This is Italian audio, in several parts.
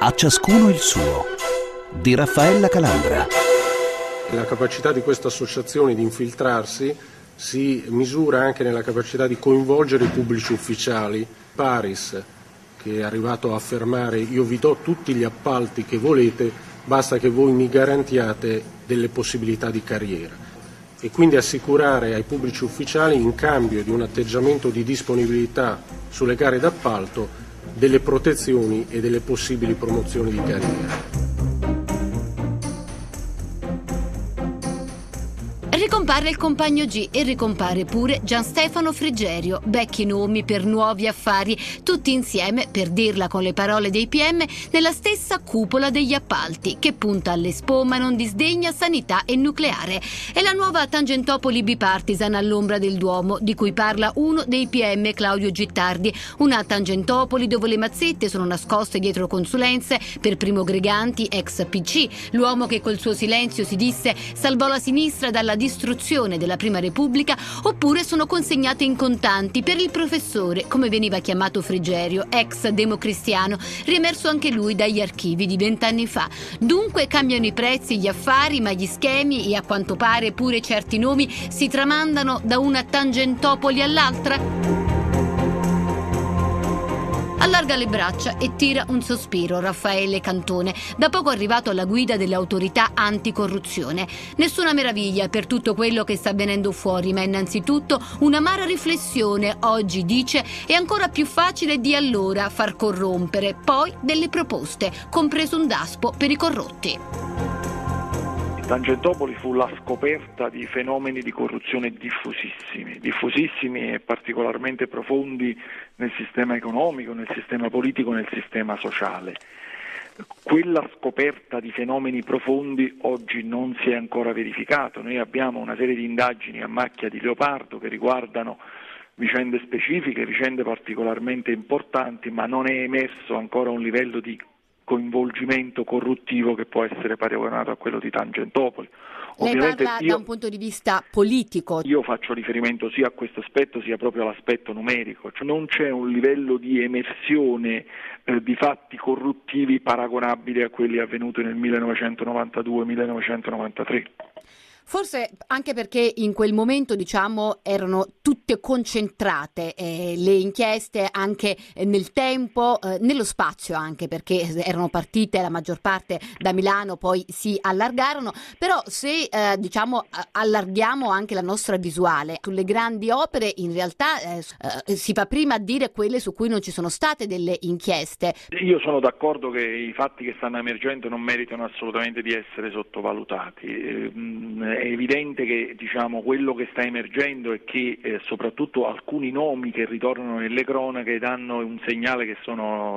A ciascuno il suo, di Raffaella Calandra. La capacità di questa associazione di infiltrarsi si misura anche nella capacità di coinvolgere i pubblici ufficiali. Paris, che è arrivato a affermare: io vi do tutti gli appalti che volete, basta che voi mi garantiate delle possibilità di carriera. E quindi assicurare ai pubblici ufficiali, in cambio di un atteggiamento di disponibilità sulle gare d'appalto, delle protezioni e delle possibili promozioni di carriera. Ricompare il compagno G e ricompare pure Gianstefano Frigerio, vecchi nomi per nuovi affari, tutti insieme, per dirla con le parole dei PM, nella stessa cupola degli appalti, che punta all'Expo ma non disdegna sanità e nucleare. È la nuova Tangentopoli bipartisan all'ombra del Duomo, di cui parla uno dei PM, Claudio Gittardi, una Tangentopoli dove le mazzette sono nascoste dietro consulenze, per primo Greganti, ex PC, l'uomo che col suo silenzio, si disse, salvò la sinistra dalla distruzione della Prima Repubblica, oppure sono consegnate in contanti per il professore, come veniva chiamato Frigerio, ex democristiano, riemerso anche lui dagli archivi di 20 anni fa. Dunque cambiano i prezzi, gli affari, ma gli schemi e a quanto pare pure certi nomi si tramandano da una Tangentopoli all'altra? Allarga le braccia e tira un sospiro Raffaele Cantone, da poco arrivato alla guida delle autorità anticorruzione. Nessuna meraviglia per tutto quello che sta avvenendo fuori, ma innanzitutto un'amara riflessione. Oggi, dice, è ancora più facile di allora far corrompere, poi delle proposte, compreso un daspo per i corrotti. Tangentopoli fu la scoperta di fenomeni di corruzione diffusissimi e particolarmente profondi nel sistema economico, nel sistema politico, nel sistema sociale. Quella scoperta di fenomeni profondi oggi non si è ancora verificato. Noi abbiamo una serie di indagini a macchia di leopardo che riguardano vicende specifiche, vicende particolarmente importanti, ma non è emerso ancora un livello di coinvolgimento corruttivo che può essere paragonato a quello di Tangentopoli. Lei parla da un punto di vista politico. Io faccio riferimento sia a questo aspetto sia proprio all'aspetto numerico, cioè non c'è un livello di emersione di fatti corruttivi paragonabile a quelli avvenuti nel 1992-1993. Forse anche perché in quel momento, diciamo, erano tutte concentrate le inchieste anche nel tempo, nello spazio anche, perché erano partite la maggior parte da Milano, poi si allargarono. Però se diciamo allarghiamo anche la nostra visuale sulle grandi opere, in realtà si fa prima a dire quelle su cui non ci sono state delle inchieste. Io sono d'accordo che i fatti che stanno emergendo non meritano assolutamente di essere sottovalutati. È evidente che quello che sta emergendo è che soprattutto alcuni nomi che ritornano nelle cronache danno un segnale che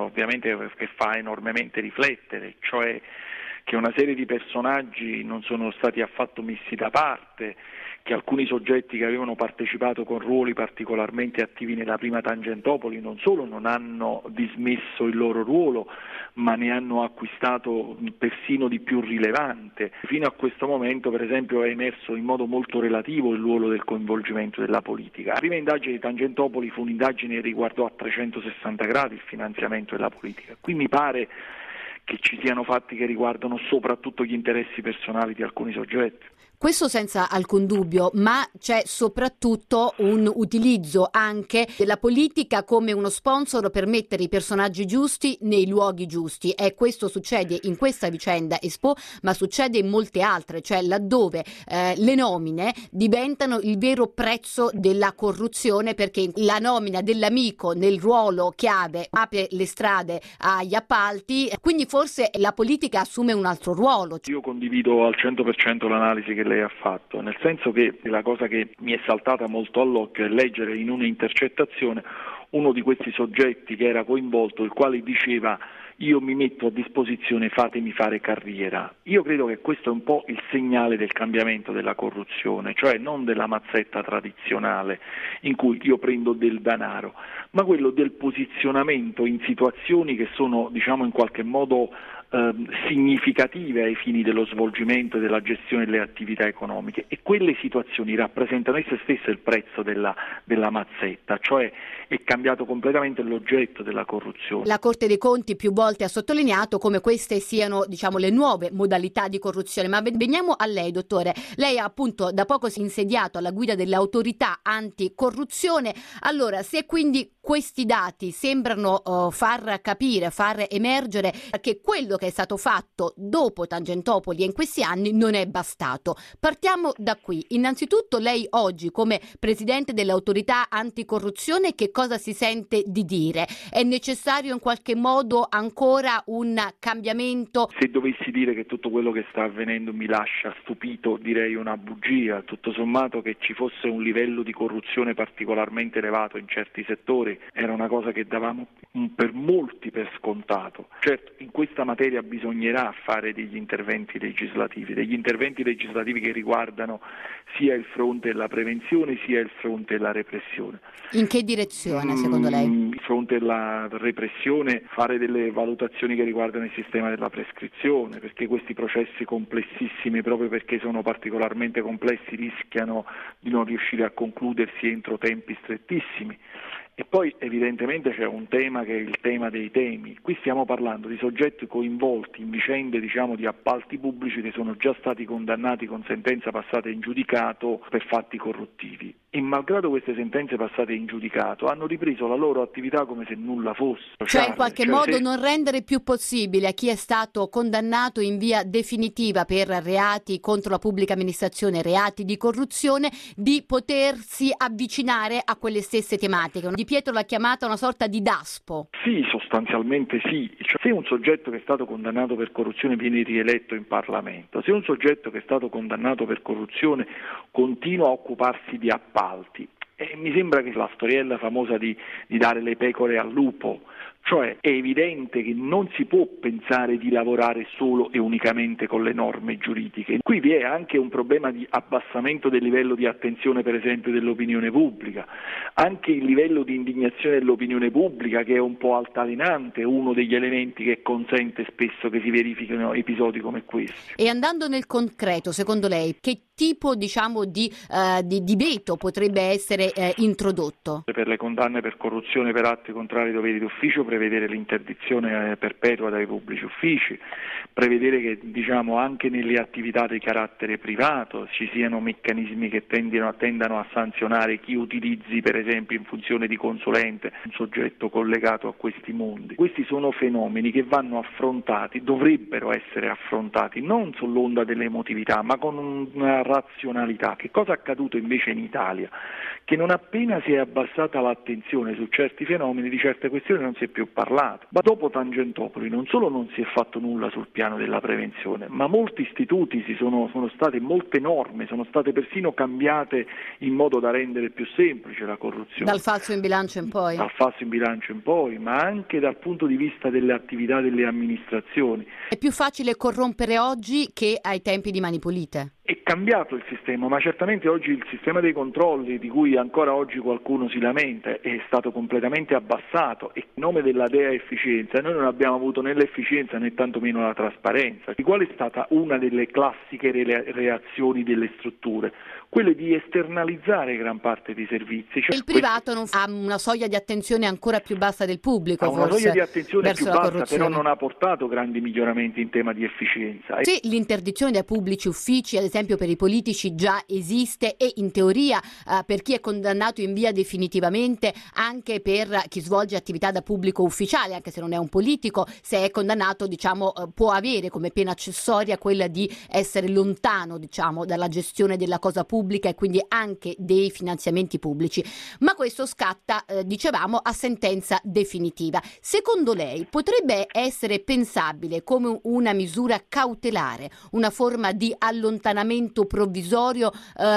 fa enormemente riflettere, cioè che una serie di personaggi non sono stati affatto messi da parte, che alcuni soggetti che avevano partecipato con ruoli particolarmente attivi nella prima Tangentopoli non solo non hanno dismesso il loro ruolo, ma ne hanno acquistato persino di più rilevante. Fino a questo momento, per esempio, è emerso in modo molto relativo il ruolo del coinvolgimento della politica. La prima indagine di Tangentopoli fu un'indagine che riguardò a 360 gradi il finanziamento della politica. Qui mi pare che ci siano fatti che riguardano soprattutto gli interessi personali di alcuni soggetti. Questo senza alcun dubbio, ma c'è soprattutto un utilizzo anche della politica come uno sponsor per mettere i personaggi giusti nei luoghi giusti, e questo succede in questa vicenda Expo, ma succede in molte altre, cioè laddove le nomine diventano il vero prezzo della corruzione, perché la nomina dell'amico nel ruolo chiave apre le strade agli appalti, quindi forse la politica assume un altro ruolo. Io condivido al 100% l'analisi che lei ha fatto, nel senso che la cosa che mi è saltata molto all'occhio è leggere in una intercettazione uno di questi soggetti che era coinvolto, il quale diceva: io mi metto a disposizione, fatemi fare carriera. Io credo che questo è un po' il segnale del cambiamento della corruzione, cioè non della mazzetta tradizionale in cui io prendo del denaro, ma quello del posizionamento in situazioni che sono, in qualche modo significative ai fini dello svolgimento e della gestione delle attività economiche, e quelle situazioni rappresentano esse stesse il prezzo della mazzetta, cioè è cambiato completamente l'oggetto della corruzione. La Corte dei Conti più volte volte ha sottolineato come queste siano, diciamo, le nuove modalità di corruzione. Ma veniamo a lei, dottore. Lei ha appunto da poco si è insediato alla guida dell'autorità anticorruzione. Allora, se quindi questi dati sembrano far capire, far emergere che quello che è stato fatto dopo Tangentopoli e in questi anni non è bastato. Partiamo da qui. Innanzitutto lei oggi come presidente dell'autorità anticorruzione che cosa si sente di dire? È necessario in qualche modo ancora un cambiamento? Se dovessi dire che tutto quello che sta avvenendo mi lascia stupito, direi una bugia. Tutto sommato che ci fosse un livello di corruzione particolarmente elevato in certi settori era una cosa che davamo per molti per scontato. Certo, in questa materia bisognerà fare degli interventi legislativi che riguardano sia il fronte della prevenzione sia il fronte della repressione. In che direzione secondo lei? Il fronte della repressione, fare delle valutazioni che riguardano il sistema della prescrizione, perché questi processi complessissimi, proprio perché sono particolarmente complessi, rischiano di non riuscire a concludersi entro tempi strettissimi. E poi evidentemente c'è un tema che è il tema dei temi. Qui stiamo parlando di soggetti coinvolti in vicende di appalti pubblici che sono già stati condannati con sentenza passata in giudicato per fatti corruttivi. E malgrado queste sentenze passate in giudicato hanno ripreso la loro attività come se nulla fosse. Cioè in qualche modo non rendere più possibile a chi è stato condannato in via definitiva per reati contro la pubblica amministrazione, reati di corruzione, di potersi avvicinare a quelle stesse tematiche. Di Pietro l'ha chiamata una sorta di DASPO. Sì, sostanzialmente sì. Cioè, se un soggetto che è stato condannato per corruzione viene rieletto in Parlamento, se un soggetto che è stato condannato per corruzione continua a occuparsi di appalti, mi sembra che la storiella famosa di dare le pecore al lupo. Cioè è evidente che non si può pensare di lavorare solo e unicamente con le norme giuridiche. Qui vi è anche un problema di abbassamento del livello di attenzione, per esempio, dell'opinione pubblica. Anche il livello di indignazione dell'opinione pubblica, che è un po' altalenante, è uno degli elementi che consente spesso che si verifichino episodi come questi. E andando nel concreto, secondo lei, che tipo di veto potrebbe essere introdotto? Per le condanne per corruzione per atti contrari ai doveri d'ufficio, prevedere l'interdizione perpetua dai pubblici uffici, prevedere che anche nelle attività di carattere privato ci siano meccanismi che tendano a sanzionare chi utilizzi, per esempio in funzione di consulente, un soggetto collegato a questi mondi. Questi sono fenomeni che vanno affrontati, dovrebbero essere affrontati non sull'onda dell'emotività ma con una razionalità. Che cosa è accaduto invece in Italia? Che non appena si è abbassata l'attenzione su certi fenomeni, di certe questioni non si è più parlato. Ma dopo Tangentopoli non solo non si è fatto nulla sul piano della prevenzione, ma molti istituti sono state, molte norme sono state persino cambiate in modo da rendere più semplice la corruzione. Dal falso in bilancio in poi? Dal falso in bilancio in poi, ma anche dal punto di vista delle attività delle amministrazioni. È più facile corrompere oggi che ai tempi di Mani Pulite? È cambiato il sistema, ma certamente oggi il sistema dei controlli, di cui ancora oggi qualcuno si lamenta, è stato completamente abbassato e in nome della dea efficienza noi non abbiamo avuto né l'efficienza né tantomeno la trasparenza. Di qual è stata una delle classiche reazioni delle strutture? Quelle di esternalizzare gran parte dei servizi. Il privato non ha una soglia di attenzione ancora più bassa del pubblico, ha una soglia di attenzione più bassa, però non ha portato grandi miglioramenti in tema di efficienza. Se l'interdizione dai pubblici uffici, ad esempio per i politici, già esiste e in teoria per chi è condannato in via definitivamente, anche per chi svolge attività da pubblico ufficiale, anche se non è un politico, se è condannato può avere come pena accessoria quella di essere lontano dalla gestione della cosa pubblica e quindi anche dei finanziamenti pubblici, ma questo scatta dicevamo a sentenza definitiva. Secondo lei potrebbe essere pensabile come una misura cautelare, una forma di allontanamento provvisorio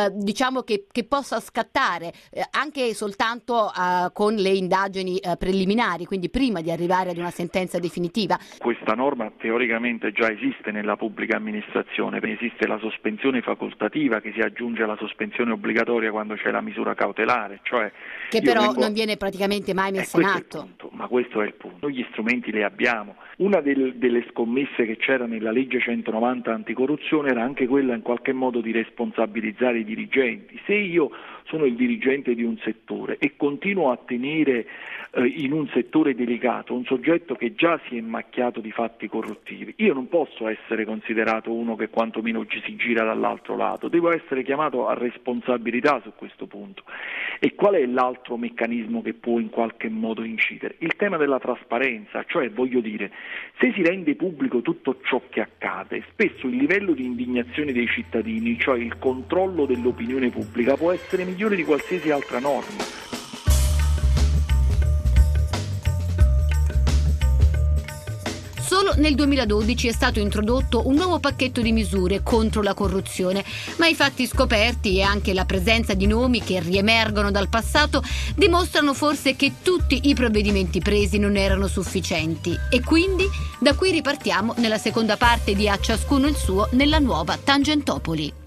che possa scattare anche soltanto con le indagini preliminari, quindi prima di arrivare ad una sentenza definitiva? Questa norma teoricamente già esiste nella pubblica amministrazione, esiste la sospensione facoltativa che si aggiunge alla sospensione obbligatoria quando c'è la misura cautelare, cioè che però non viene praticamente mai messa in atto. Ma questo è il punto. Noi gli strumenti li abbiamo. Una delle scommesse che c'era nella legge 190 anticorruzione era anche quella in qualche modo di responsabilizzare i dirigenti. Se io sono il dirigente di un settore e continuo a tenere in un settore delicato un soggetto che già si è macchiato di fatti corruttivi, io non posso essere considerato uno che quantomeno ci si gira dall'altro lato, devo essere chiamato a responsabilità su questo punto. E qual è l'altro meccanismo che può in qualche modo incidere? Il tema della trasparenza, cioè voglio dire, se si rende pubblico tutto ciò che accade, spesso il livello di indignazione dei cittadini, cioè il controllo dell'opinione pubblica, può essere migliore di qualsiasi altra norma. Solo nel 2012 è stato introdotto un nuovo pacchetto di misure contro la corruzione, ma i fatti scoperti e anche la presenza di nomi che riemergono dal passato dimostrano forse che tutti i provvedimenti presi non erano sufficienti. E quindi da qui ripartiamo nella seconda parte di A ciascuno il suo nella nuova Tangentopoli.